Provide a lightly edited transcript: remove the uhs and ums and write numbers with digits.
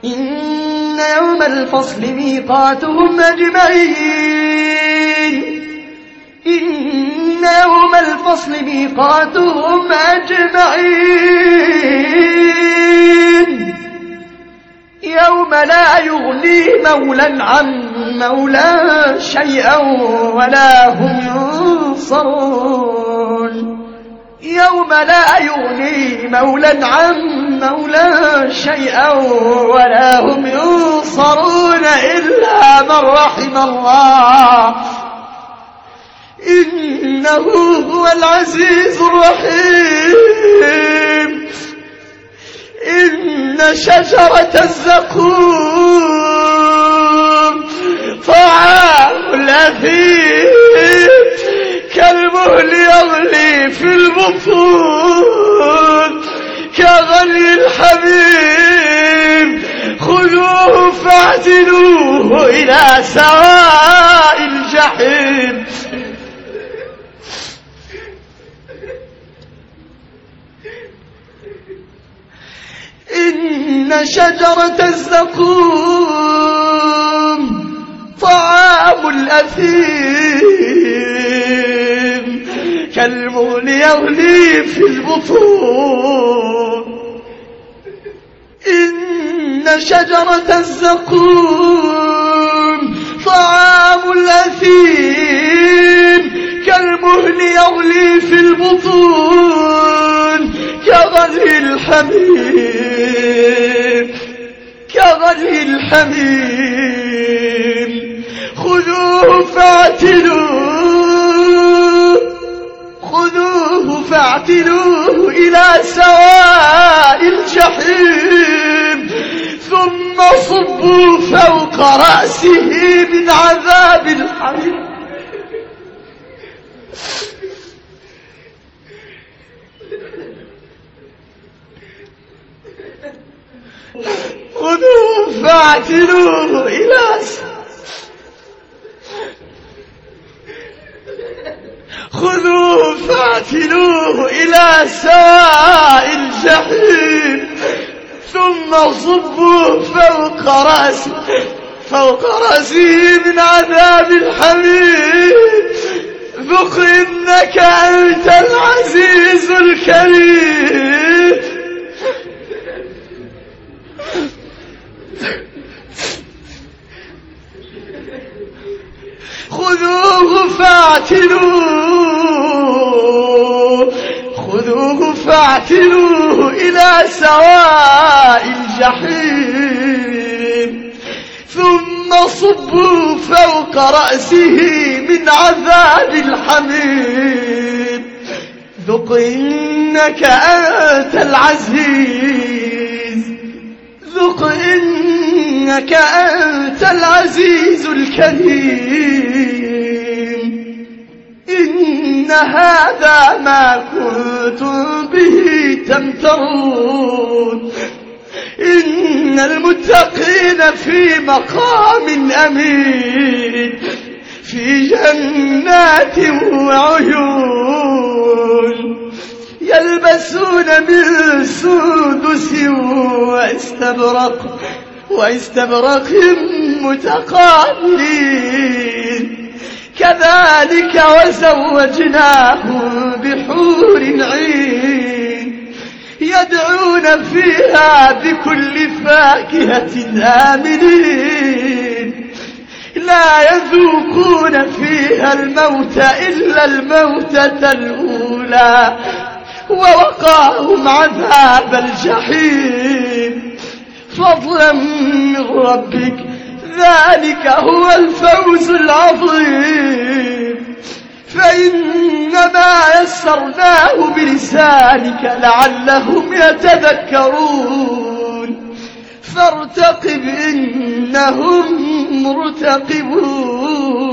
إن يوم الفصل ميقاتهم أجمعين إن يوم الفصل ميقاتهم أجمعين يوم لا يغني مولا عن مولا شيئا ولا هم ينصرون يوم لا يغني مولا عن مولا شيئا ولا هم ينصرون إلا من رحم الله إنه هو العزيز الرحيم إن شجرة الزقوم طعام الأثيم كالمهل يغلي في البطون كغلي الحميم خذوه فاعتلوه إلى سواء الجحيم إن شجرة الزقوم طعام الأثيم كالمهل يغلي في البطون إن شجرة الزقوم طعام الأثيم كالمهل يغلي في البطون كغلي الحميم خذوه فاعتلوه إلى سواء الجحيم ثم صبوا فوق رأسه من عذاب الحريق خذوه فاعتلوه إلى سواء الجحيم ثم صبوا فوق رأسه من عذاب الحميم ذق إنك أنت العزيز الكريم خذوه فاعتلوه إلى سواء الجحيم ثم صبوا فوق رأسه من عذاب الحميم ذق إنك أنت العزيز الكريم إن هذا ما كنتم به تمترون إن المتقين في مقام أمين في جنات وعيون يلبسون من سندس واستبرق متقابلين كذلك وزوجناهم بحور عين يدعون فيها بكل فاكهة آمنين لا يذوقون فيها الموت إلا الموتة الأولى ووقاهم عذاب الجحيم فضلا من ربك ذلك هو الفوز العظيم فإنما يسرناه بلسانك لعلهم يتذكرون فارتقب إنهم مرتقبون